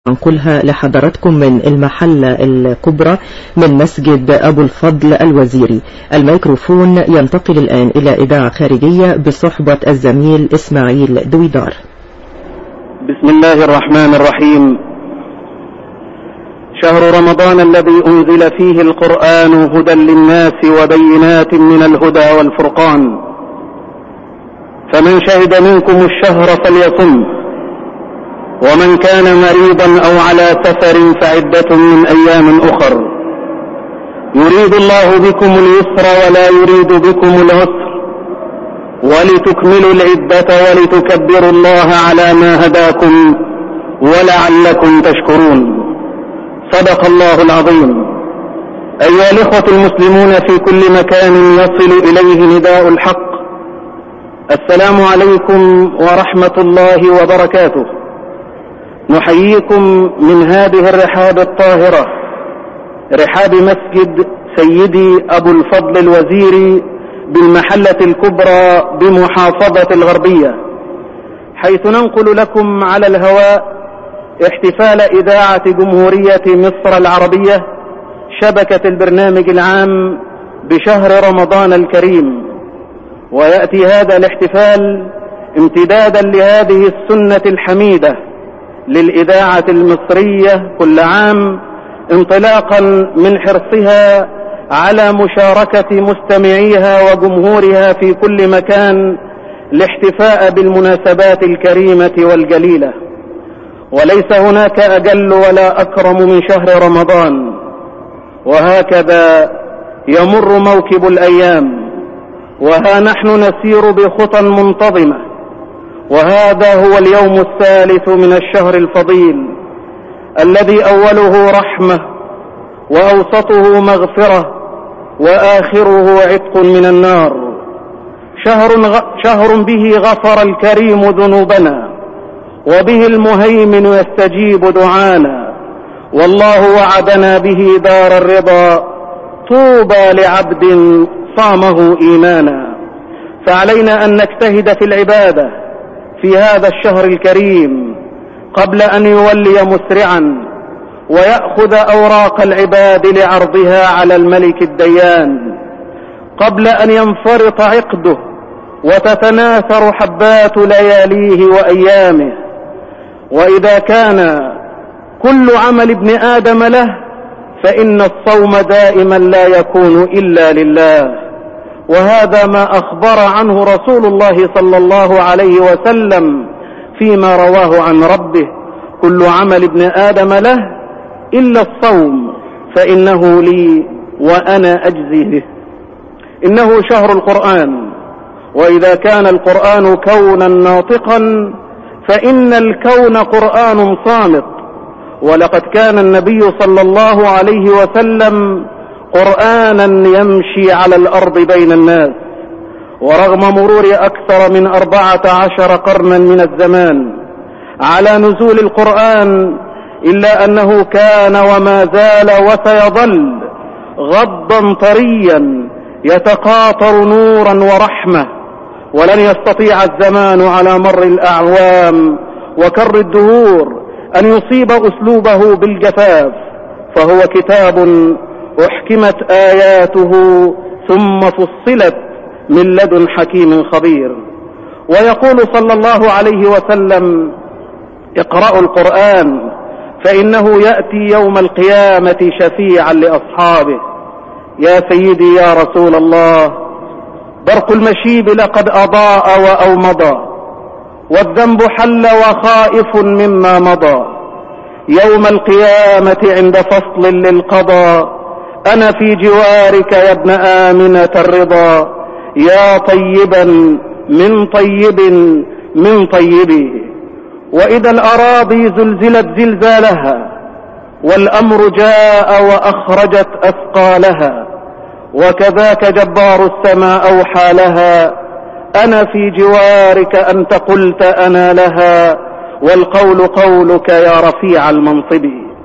ننقلها لحضراتكم من المحلة الكبرى من مسجد أبو الفضل الوزيري. الميكروفون ينتقل الآن إلى إذاعة خارجية بصحبة الزميل إسماعيل دويدار. بسم الله الرحمن الرحيم. شهر رمضان الذي أنزل فيه القرآن هدى للناس وبينات من الهدى والفرقان، فمن شهد منكم الشهر فليصم، ومن كان مريضا أو على سفر فعدة من أيام أخر، يريد الله بكم اليسر ولا يريد بكم العسر، ولتكملوا العدة ولتكبروا الله على ما هداكم ولعلكم تشكرون. صدق الله العظيم. أيها الإخوة المسلمون في كل مكان يصل إليه نداء الحق، السلام عليكم ورحمة الله وبركاته. نحييكم من هذه الرحاب الطاهرة، رحاب مسجد سيدي أبو الفضل الوزيري بالمحلة الكبرى بمحافظة الغربية، حيث ننقل لكم على الهواء احتفال إذاعة جمهورية مصر العربية شبكة البرنامج العام بشهر رمضان الكريم. ويأتي هذا الاحتفال امتدادا لهذه السنة الحميدة للإذاعة المصرية كل عام، انطلاقا من حرصها على مشاركة مستمعيها وجمهورها في كل مكان لاحتفاء بالمناسبات الكريمة والجليلة. وليس هناك أجل ولا أكرم من شهر رمضان، وهكذا يمر موكب الأيام، وها نحن نسير بخطى منتظمة، وهذا هو اليوم الثالث من الشهر الفضيل الذي أوله رحمة وأوسطه مغفرة وآخره عتق من النار. شهر به غفر الكريم ذنوبنا، وبه المهيمن يستجيب دعانا، والله وعدنا به دار الرضا، طوبى لعبد صامه إيمانا. فعلينا أن نجتهد في العبادة في هذا الشهر الكريم قبل أن يولي مسرعا ويأخذ أوراق العباد لعرضها على الملك الديان، قبل أن ينفرط عقده وتتناثر حبات لياليه وأيامه. وإذا كان كل عمل ابن آدم له، فإن الصوم دائما لا يكون إلا لله، وهذا ما أخبر عنه رسول الله صلى الله عليه وسلم فيما رواه عن ربه: كل عمل ابن آدم له إلا الصوم فإنه لي وأنا أجزي به. إنه شهر القرآن، وإذا كان القرآن كونا ناطقا فإن الكون قرآن صامت. ولقد كان النبي صلى الله عليه وسلم قرآنا يمشي على الأرض بين الناس، ورغم مرور أكثر من 14 قرنا من الزمان على نزول القرآن، إلا أنه كان وما زال وسيظل غضا طريا يتقاطر نورا ورحمة. ولن يستطيع الزمان على مر الأعوام وكر الدهور أن يصيب أسلوبه بالجفاف، فهو كتاب أحكمت آياته ثم فصلت من لدن حكيم خبير. ويقول صلى الله عليه وسلم: اقرأوا القرآن فإنه يأتي يوم القيامة شفيعا لأصحابه. يا سيدي يا رسول الله، برق المشيب لقد أضاء وأومضى، والذنب حل وخائف مما مضى. يوم القيامة عند فصل للقضاء، أنا في جوارك يا ابن آمنة الرضا، يا طيبا من طيب من طيبي. وإذا الأراضي زلزلت زلزالها، والأمر جاء وأخرجت أثقالها، وكذاك جبار السماء أوحى لها، أنا في جوارك أنت قلت أنا لها، والقول قولك يا رفيع المنصب.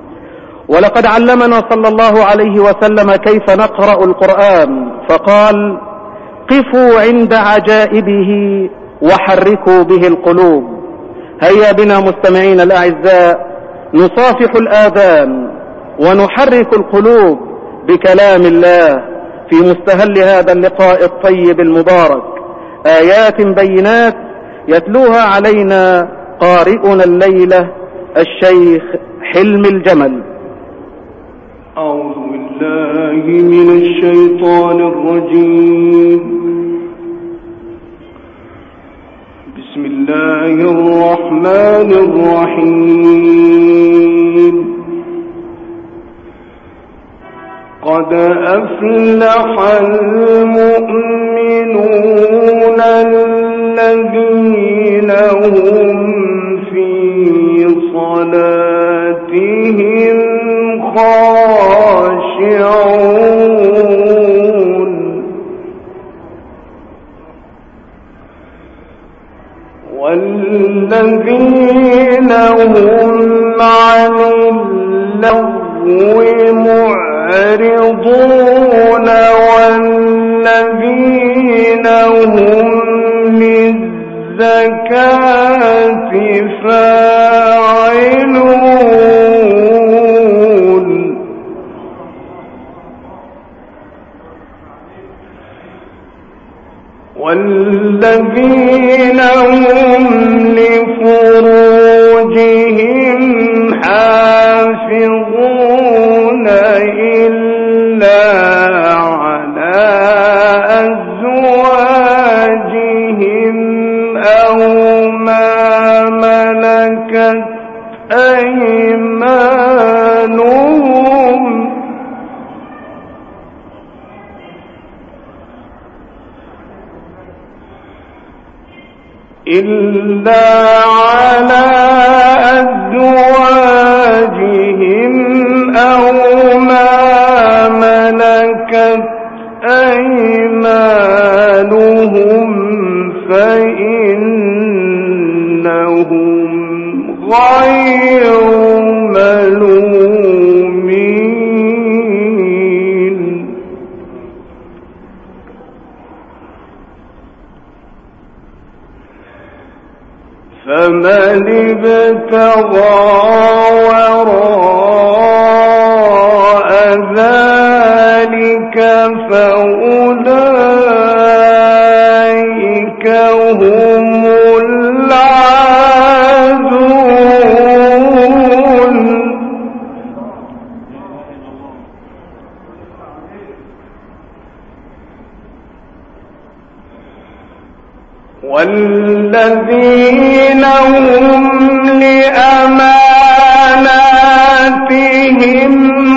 ولقد علمنا صلى الله عليه وسلم كيف نقرأ القرآن، فقال: قفوا عند عجائبه وحركوا به القلوب. هيا بنا مستمعين الأعزاء نصافح الآذان ونحرك القلوب بكلام الله في مستهل هذا اللقاء الطيب المبارك، آيات بينات يتلوها علينا قارئنا الليلة الشيخ حلمي الجمل. أعوذ بالله من الشيطان الرجيم. بسم الله الرحمن الرحيم. قد أفلح المؤمنون الذين هم في صلاتهم خاشعون والذين هم عن اللغو معرضون والذين هم للزكاة فاعلون والذين هم لفروجهم حافظون إلا على أزواجهم أو ما ملكت أيمانهم إلا على أزواجهم أو ما ملكت أيمانهم فإنهم غير ملومين. فمن ابتغى وراء ذلك فأولئك هم العادون. والذين هم لأماناتهم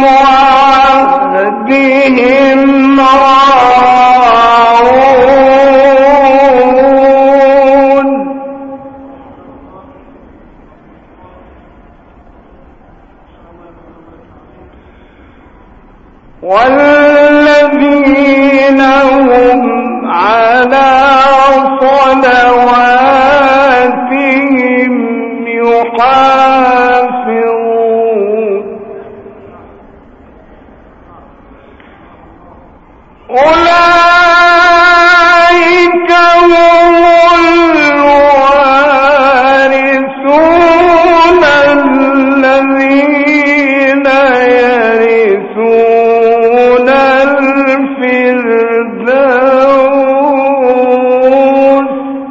وعهدهم راعون والذين هم على صلواتهم يحافظون. أولئك هم الوارثون الذين يرثون الفردوس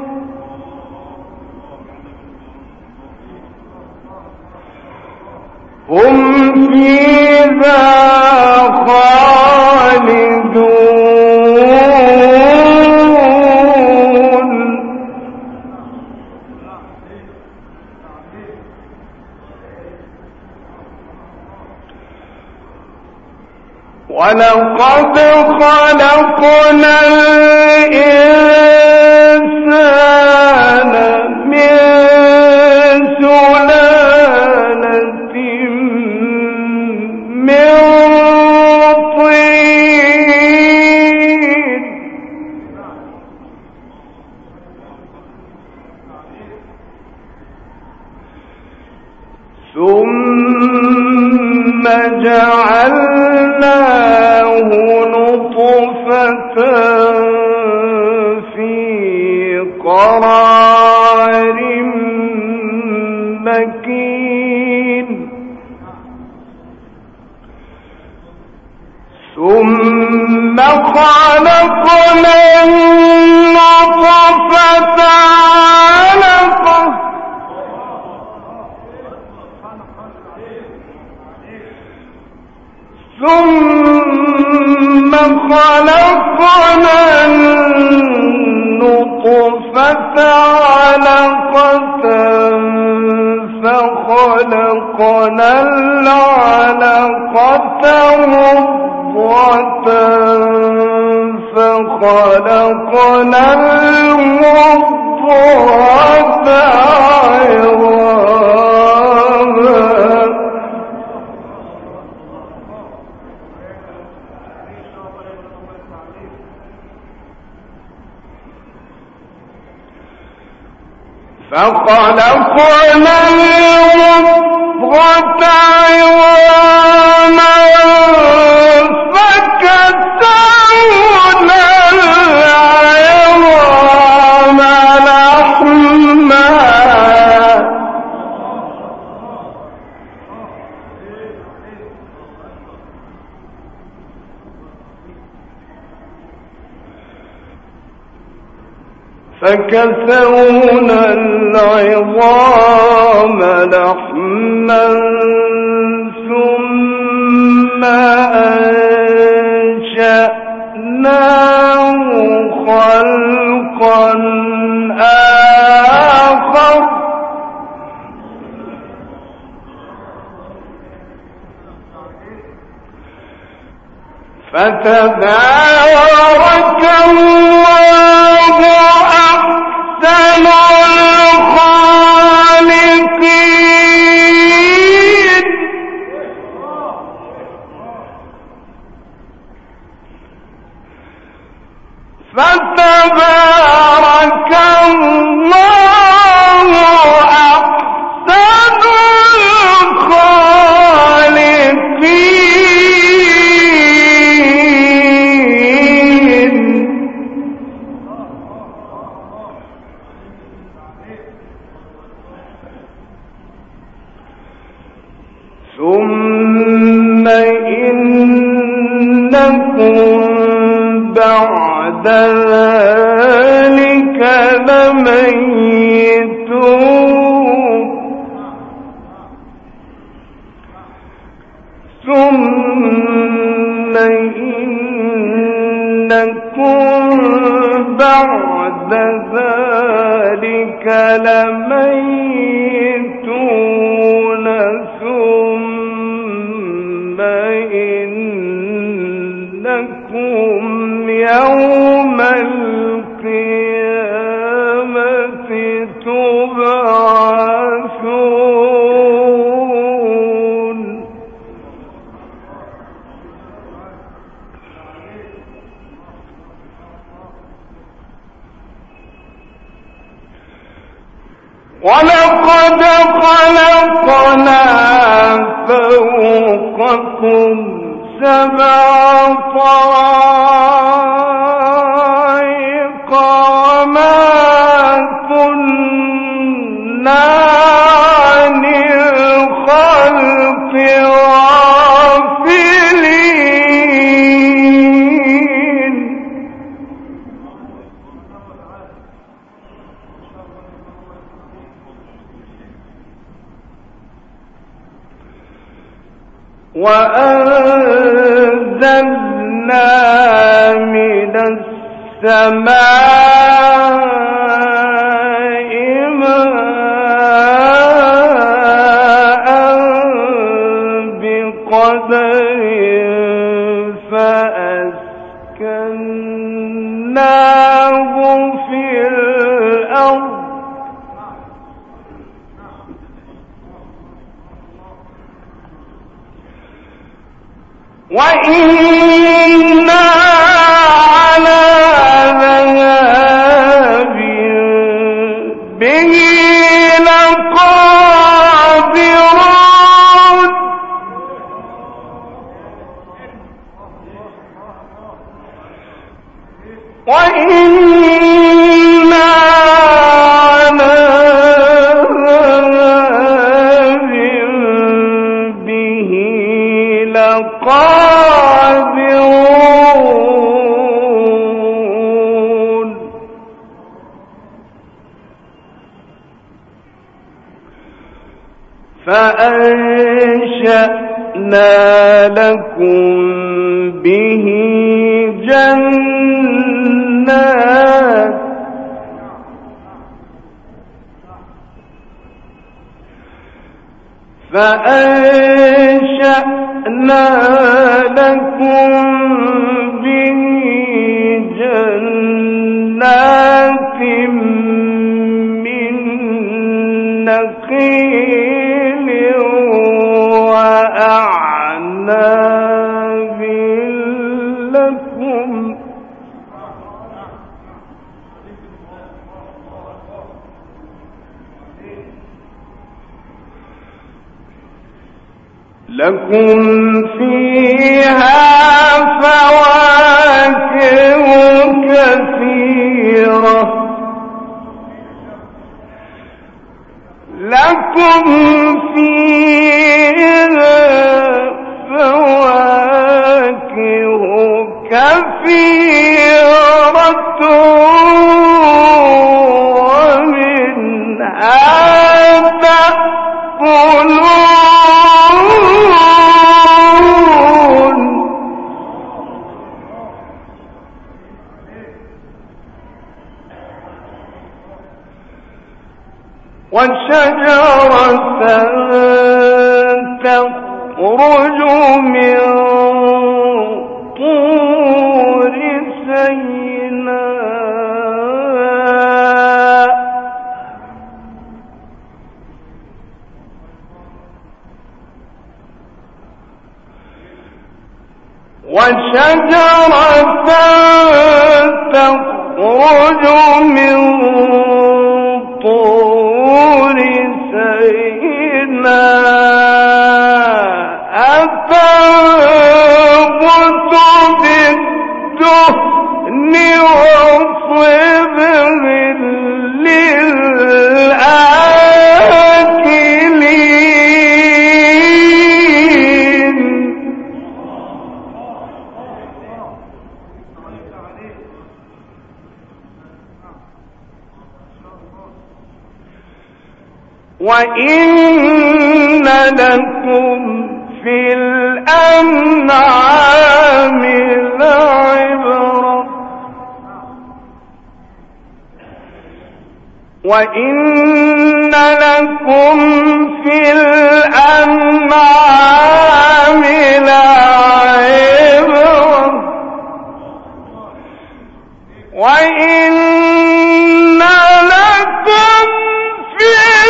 هم فيها خالدون. ولقد خلقنا الإنسان من سلالة من طين ثم جعلناه نطفة في قرار مكين ثم خلقنا النطفة علقة ثم خلقنا النطفة علقة فخلقنا العلقة مضغة فخلقنا المضغة عظاما فخلقنا المضغة عظاما فكسونا العظام لحما فكسونا العظام لحما ثم أنشأناه خلقا آخر فتبارك الله أحسن الخالقين فتبارك الله أحسن الخالقين ثم إنكم بعد ذلك لميتون ثم إنكم بعد ذلك لميتون ثم إنكم يوم القيامة تبعثون ولقد خلقنا فوقكم سبع طرائق وما كنا عن الخلق غافلين وأنزلنا من السماء ماء بقدر فأسكناه في الأرض وإنا على ذهاب به لقادرون وإنا على ذهاب به لقادرون فأنشأنا لكم به جنات فأنشأنا لكم به جنات من نخيل وأعناب لكم فيها فواكه كثيرة لكم فيها فواكه كثيرة ومنها تأكلون وشجرة تخرج من طور سيناء وشجرة تخرج من طور سيناء تنبت بالدهن وصبغ للآكلين وإن لكم في الأنعام لعبرة وإن لكم في الأنعام لعبرة وإن لكم في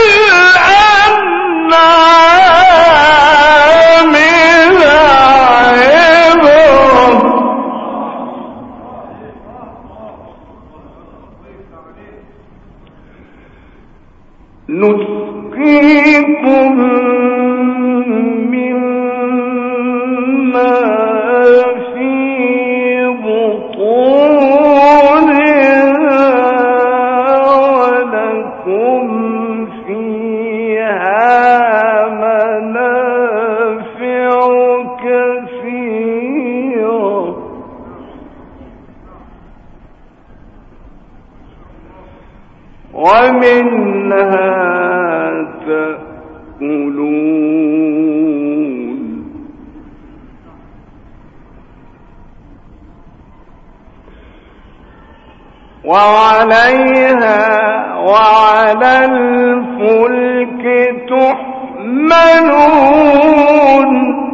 الأنعام لعبرة نسقيكم مما في بطونها ولكم فيها منافع كثيرة ومنها تأكلون وعليها وعلى الفلك تحملون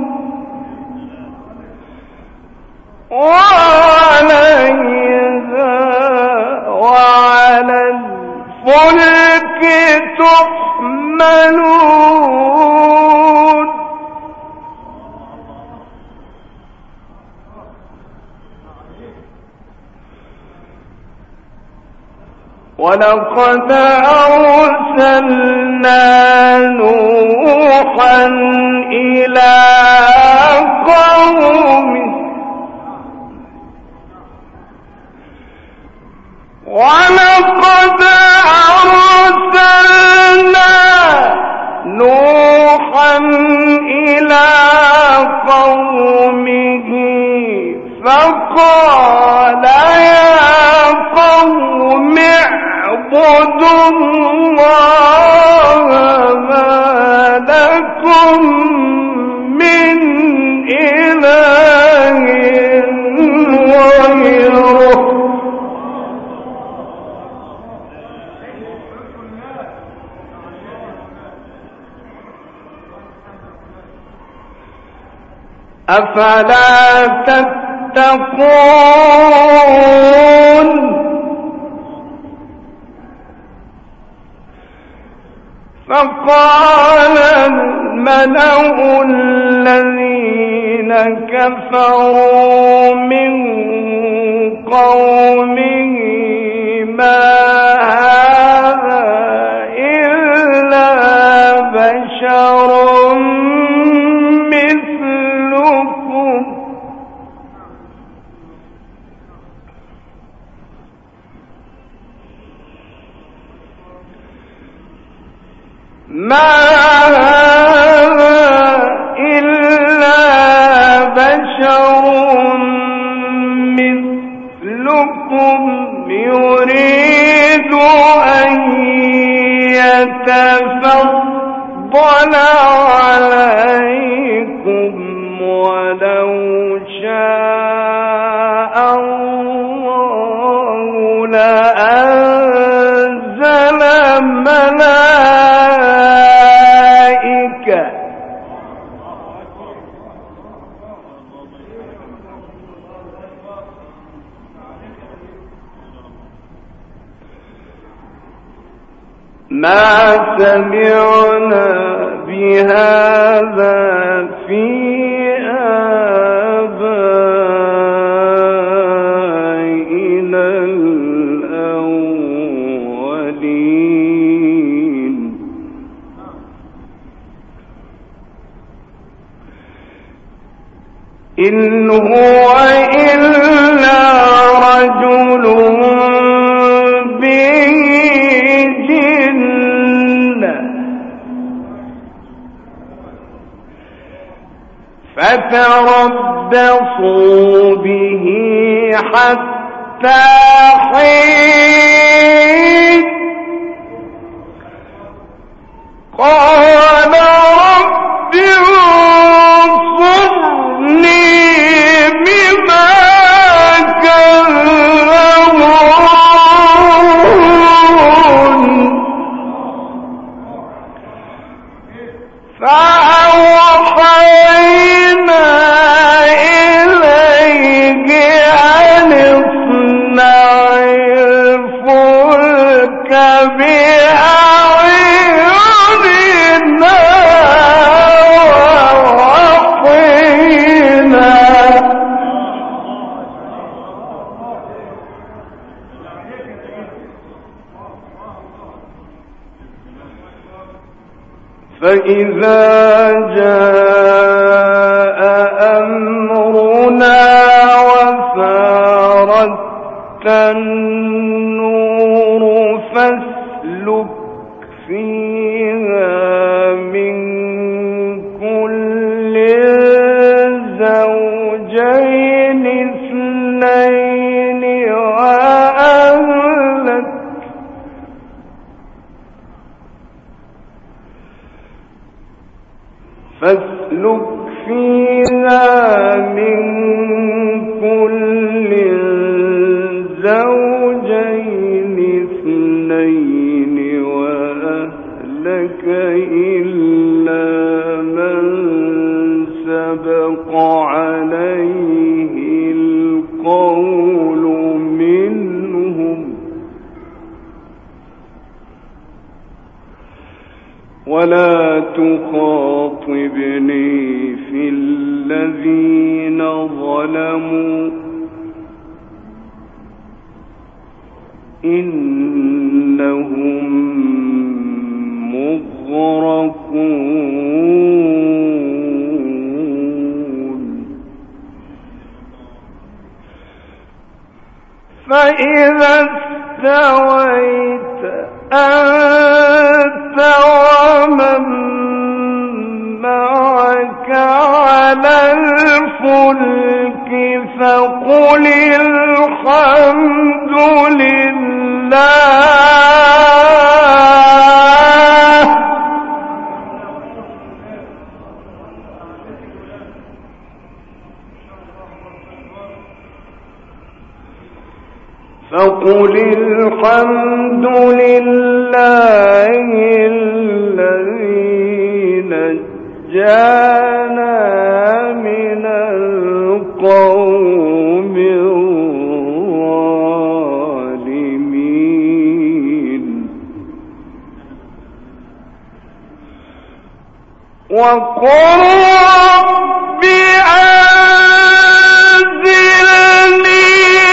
وعليها وعلى الفلك تحملون ولقد أرسلنا نوحا إلى قومه ولقد أرسلنا نوحا إلى قومه فقال يا قوم اعبدوا الله ما لكم من إله غيره أفلا تتقون فقال الملأ الذين كفروا من قومه ما هذا إلا بشر مثلكم ما هذا إلا بشر مثلكم يريد أن يتفضل عليكم ولو شاء الله لأنزل ملائكة ما سمعنا بهذا في آبائنا الأولين إن هو إلا رجل به جنة فتربصوا به حتى حين قال رب انصرني بما كذبون فأوحينا إليه أن اصنع الفلك بأعيننا ووحينا فإذا جاء أمرنا وفارت النور فاسلك فيها من كل زوجين اثنين وأهلك فاسلك فيها من كل زوجين اثنين وأهلك إلا من سبق عليه القول منهم ولا تخاطبني في الذين ظلموا إنهم مغرقون فإذا استويت أنت ومن معك على الفلك الملك فقل الحمد لله فقل الحمد لله الذي نجانا من القوم الظالمين وقل رب أنزلني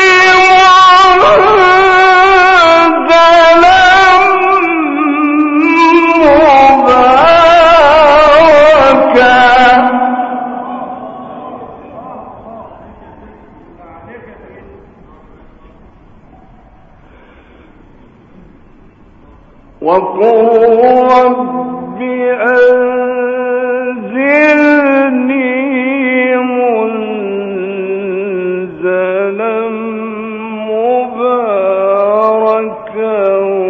وقل رب أنزلني منزلا مباركا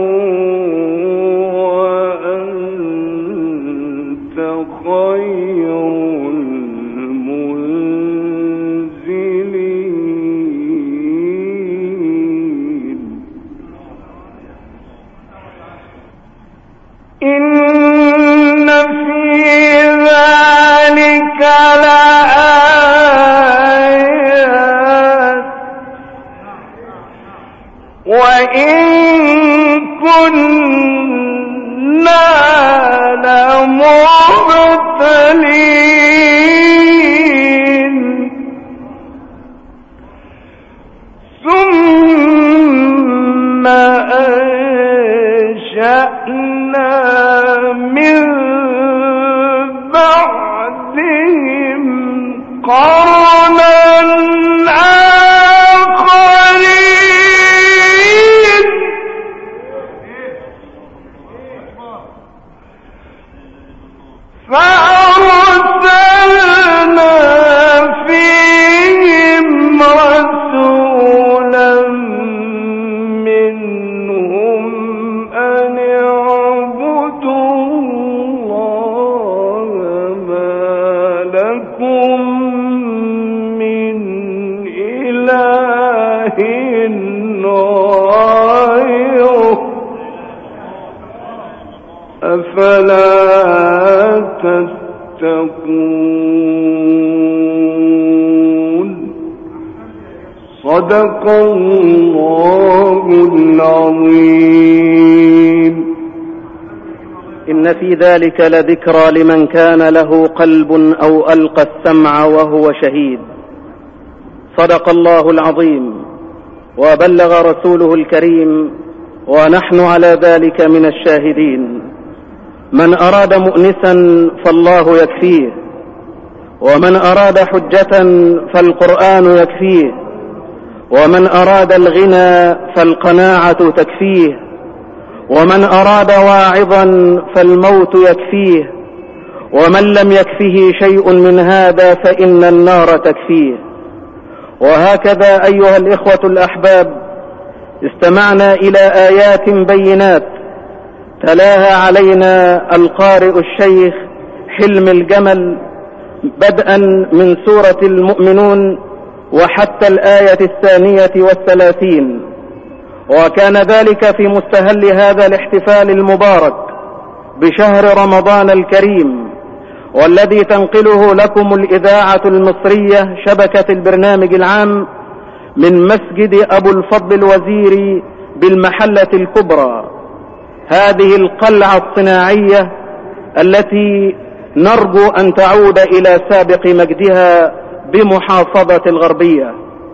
وأنت خير المنزلين إن في ذلك لآيات وإن كنا لمبتلين ثم أنشأنا من بعدهم قرنا آخرين فأرسلنا فيهم رسولا منهم أن اعبدوا الله ما لكم من إله غيره أفلا تتقون صدق الله العظيم إن في ذلك لذكرى لمن كان له قلب أو ألقى السمع وهو شهيد. صدق الله العظيم وبلغ رسوله الكريم ونحن على ذلك من الشاهدين. من أراد مؤنسا فالله يكفيه، ومن أراد حجة فالقرآن يكفيه، ومن أراد الغنى فالقناعة تكفيه، ومن أراد واعظا فالموت يكفيه، ومن لم يكفه شيء من هذا فإن النار تكفيه. وهكذا أيها الإخوة الأحباب استمعنا إلى آيات بينات تلاها علينا القارئ الشيخ حلم الجمل بدءا من سورة المؤمنون وحتى الآية 32، وكان ذلك في مستهل هذا الاحتفال المبارك بشهر رمضان الكريم، والذي تنقله لكم الإذاعة المصرية شبكة البرنامج العام من مسجد أبو الفضل الوزيري بالمحلة الكبرى، هذه القلعة الصناعية التي نرجو أن تعود إلى سابق مجدها بمحافظة الغربية.